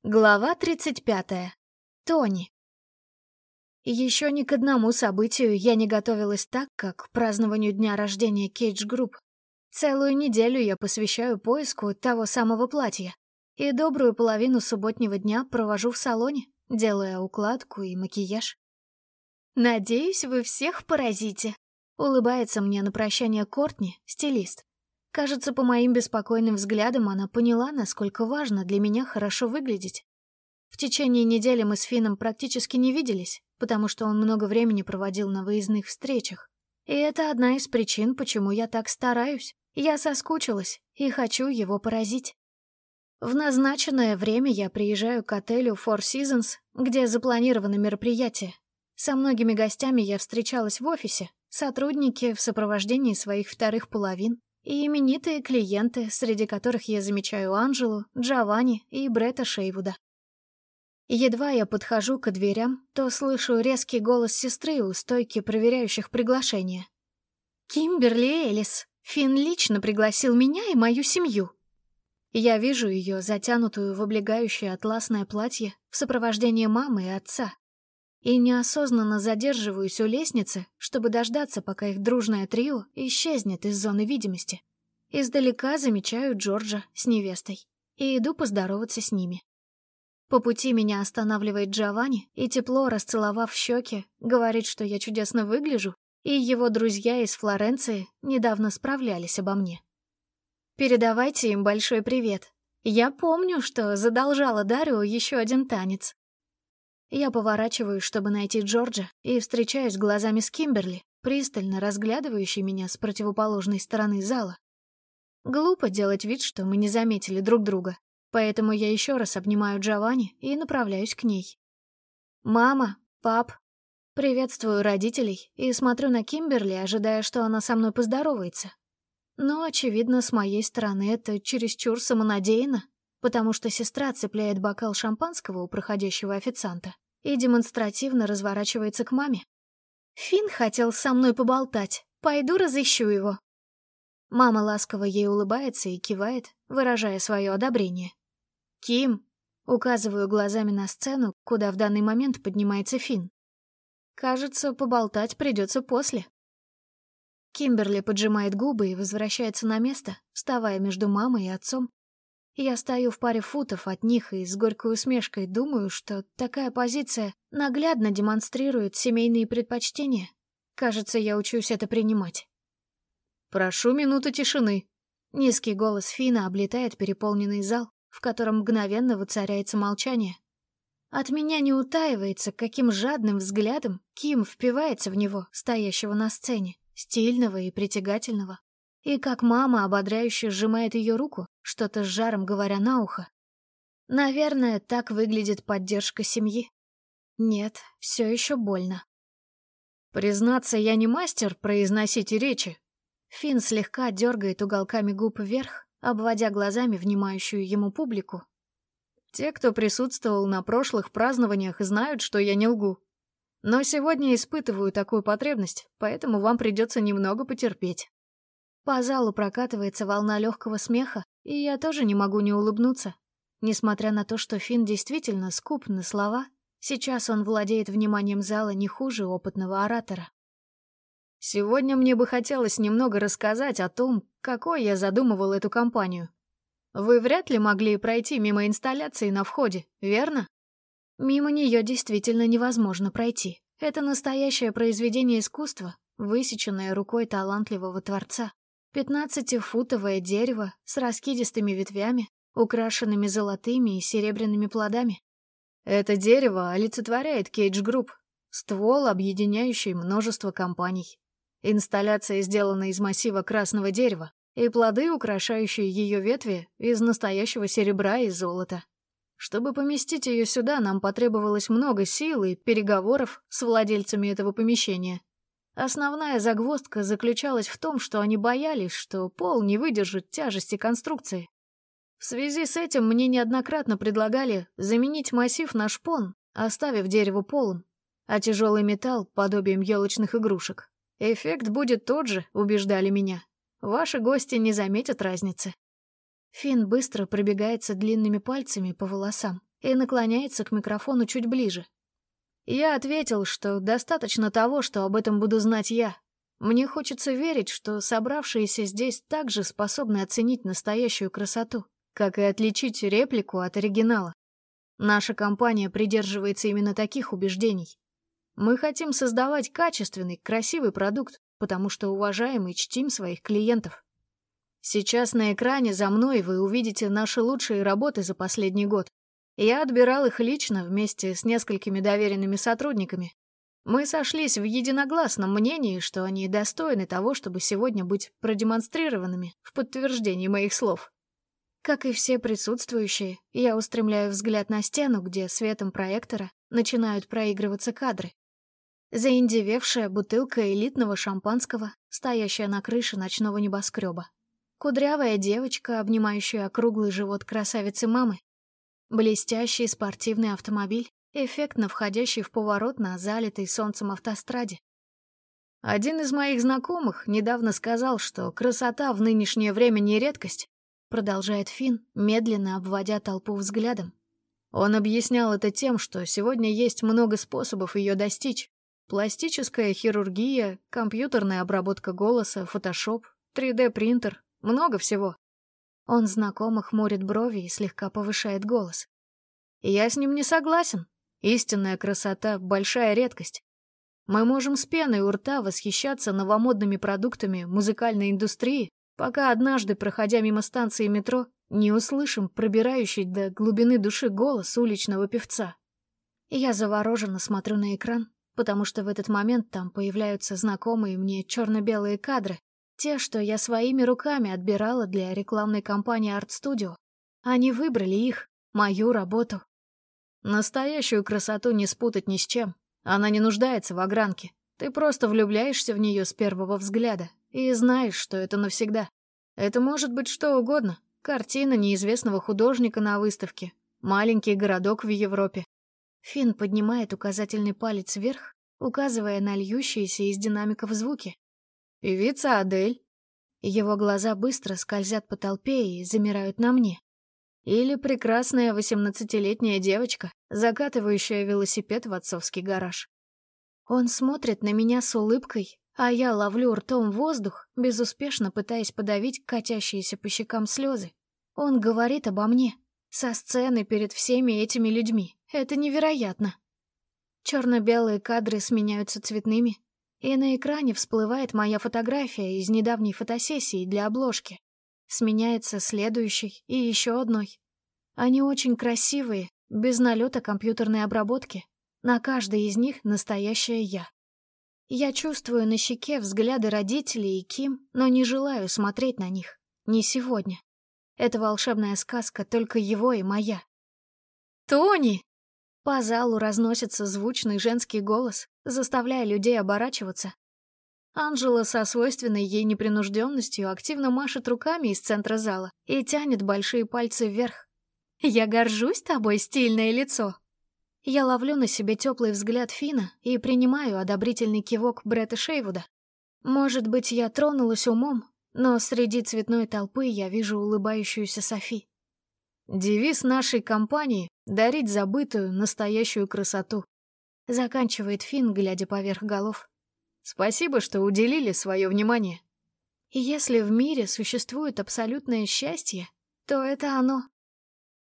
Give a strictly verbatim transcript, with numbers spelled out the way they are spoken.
Глава тридцать пятая. Тони. Еще ни к одному событию я не готовилась так, как к празднованию дня рождения Кейдж Групп. Целую неделю я посвящаю поиску того самого платья, и добрую половину субботнего дня провожу в салоне, делая укладку и макияж. «Надеюсь, вы всех поразите», — улыбается мне на прощание Кортни, стилист. Кажется, по моим беспокойным взглядам она поняла, насколько важно для меня хорошо выглядеть. В течение недели мы с Финном практически не виделись, потому что он много времени проводил на выездных встречах. И это одна из причин, почему я так стараюсь. Я соскучилась и хочу его поразить. В назначенное время я приезжаю к отелю Four Seasons, где запланировано мероприятие. Со многими гостями я встречалась в офисе, сотрудники в сопровождении своих вторых половин и именитые клиенты, среди которых я замечаю Анжелу, Джованни и Бретта Шейвуда. Едва я подхожу к дверям, то слышу резкий голос сестры у стойки проверяющих приглашения. «Кимберли Элис, Финн лично пригласил меня и мою семью». Я вижу ее, затянутую в облегающее атласное платье, в сопровождении мамы и отца. И неосознанно задерживаюсь у лестницы, чтобы дождаться, пока их дружное трио исчезнет из зоны видимости. Издалека замечаю Джорджа с невестой и иду поздороваться с ними. По пути меня останавливает Джованни и, тепло расцеловав щеки, говорит, что я чудесно выгляжу, и его друзья из Флоренции недавно справлялись обо мне. Передавайте им большой привет. Я помню, что задолжала Дарио еще один танец. Я поворачиваюсь, чтобы найти Джорджа, и встречаюсь глазами с Кимберли, пристально разглядывающей меня с противоположной стороны зала. Глупо делать вид, что мы не заметили друг друга, поэтому я еще раз обнимаю Джованни и направляюсь к ней. «Мама, пап». Приветствую родителей и смотрю на Кимберли, ожидая, что она со мной поздоровается. Но, очевидно, с моей стороны это чересчур самонадеянно, потому что сестра цепляет бокал шампанского у проходящего официанта и демонстративно разворачивается к маме. «Финн хотел со мной поболтать. Пойду разыщу его». Мама ласково ей улыбается и кивает, выражая свое одобрение. «Ким», — указываю глазами на сцену, куда в данный момент поднимается Финн. «Кажется, поболтать придется после». Кимберли поджимает губы и возвращается на место, вставая между мамой и отцом. Я стою в паре футов от них и с горькой усмешкой думаю, что такая позиция наглядно демонстрирует семейные предпочтения. Кажется, я учусь это принимать. «Прошу минуту тишины». Низкий голос Финна облетает переполненный зал, в котором мгновенно воцаряется молчание. От меня не утаивается, каким жадным взглядом Ким впивается в него, стоящего на сцене, стильного и притягательного. И как мама ободряюще сжимает ее руку, что-то с жаром говоря на ухо. Наверное, так выглядит поддержка семьи. Нет, все еще больно. Признаться, я не мастер произносить речи. Финн слегка дергает уголками губ вверх, обводя глазами внимающую ему публику. Те, кто присутствовал на прошлых празднованиях, знают, что я не лгу. Но сегодня испытываю такую потребность, поэтому вам придется немного потерпеть. По залу прокатывается волна легкого смеха, и я тоже не могу не улыбнуться. Несмотря на то, что Финн действительно скуп на слова, сейчас он владеет вниманием зала не хуже опытного оратора. Сегодня мне бы хотелось немного рассказать о том, какой я задумывал эту кампанию. Вы вряд ли могли пройти мимо инсталляции на входе, верно? Мимо нее действительно невозможно пройти. Это настоящее произведение искусства, высеченное рукой талантливого творца. Пятнадцатифутовое дерево с раскидистыми ветвями, украшенными золотыми и серебряными плодами. Это дерево олицетворяет Кейдж Групп, ствол, объединяющий множество компаний. Инсталляция сделана из массива красного дерева, и плоды, украшающие ее ветви, из настоящего серебра и золота. Чтобы поместить ее сюда, нам потребовалось много сил и переговоров с владельцами этого помещения. Основная загвоздка заключалась в том, что они боялись, что пол не выдержит тяжести конструкции. В связи с этим мне неоднократно предлагали заменить массив на шпон, оставив дерево полым, а тяжелый металл — подобием елочных игрушек. Эффект будет тот же, убеждали меня. Ваши гости не заметят разницы. Финн быстро пробегается длинными пальцами по волосам, и наклоняется к микрофону чуть ближе. Я ответил, что достаточно того, что об этом буду знать я. Мне хочется верить, что собравшиеся здесь также способны оценить настоящую красоту, как и отличить реплику от оригинала. Наша компания придерживается именно таких убеждений. Мы хотим создавать качественный, красивый продукт, потому что уважаем и чтим своих клиентов. Сейчас на экране за мной вы увидите наши лучшие работы за последний год. Я отбирал их лично вместе с несколькими доверенными сотрудниками. Мы сошлись в единогласном мнении, что они достойны того, чтобы сегодня быть продемонстрированными в подтверждении моих слов. Как и все присутствующие, я устремляю взгляд на стену, где светом проектора начинают проигрываться кадры. Заиндевевшая бутылка элитного шампанского, стоящая на крыше ночного небоскреба. Кудрявая девочка, обнимающая округлый живот красавицы-мамы. Блестящий спортивный автомобиль, эффектно входящий в поворот на залитой солнцем автостраде. Один из моих знакомых недавно сказал, что красота в нынешнее время не редкость, продолжает Финн, медленно обводя толпу взглядом. Он объяснял это тем, что сегодня есть много способов ее достичь. Пластическая хирургия, компьютерная обработка голоса, фотошоп, три дэ принтер, много всего. Он знакомо хмурит брови и слегка повышает голос. Я с ним не согласен. Истинная красота — большая редкость. Мы можем с пеной у рта восхищаться новомодными продуктами музыкальной индустрии, пока однажды, проходя мимо станции метро, не услышим пробирающий до глубины души голос уличного певца. Я завороженно смотрю на экран, потому что в этот момент там появляются знакомые мне черно-белые кадры, те, что я своими руками отбирала для рекламной кампании Art Studio. Они выбрали их, мою работу. Настоящую красоту не спутать ни с чем. Она не нуждается в огранке. Ты просто влюбляешься в нее с первого взгляда и знаешь, что это навсегда. Это может быть что угодно. Картина неизвестного художника на выставке, маленький городок в Европе. Финн поднимает указательный палец вверх, указывая на льющиеся из динамиков звуки. Певица Адель. Его глаза быстро скользят по толпе и замирают на мне. Или прекрасная восемнадцатилетняя девочка, закатывающая велосипед в отцовский гараж. Он смотрит на меня с улыбкой, а я ловлю ртом воздух, безуспешно пытаясь подавить катящиеся по щекам слезы. Он говорит обо мне, со сцены перед всеми этими людьми. Это невероятно. Черно-белые кадры сменяются цветными, и на экране всплывает моя фотография из недавней фотосессии для обложки. Сменяется следующей и еще одной. Они очень красивые, без налета компьютерной обработки. На каждой из них настоящая я. Я чувствую на щеке взгляды родителей и Ким, но не желаю смотреть на них. Не сегодня. Это волшебная сказка только его и моя. «Тони!» По залу разносится звучный женский голос, заставляя людей оборачиваться. Анжела со свойственной ей непринужденностью активно машет руками из центра зала и тянет большие пальцы вверх. «Я горжусь тобой, стильное лицо!» Я ловлю на себе теплый взгляд Фина и принимаю одобрительный кивок Бретта Шейвуда. Может быть, я тронулась умом, но среди цветной толпы я вижу улыбающуюся Софи. Девиз нашей компании — дарить забытую, настоящую красоту. Заканчивает Фин, глядя поверх голов. Спасибо, что уделили свое внимание. И если в мире существует абсолютное счастье, то это оно.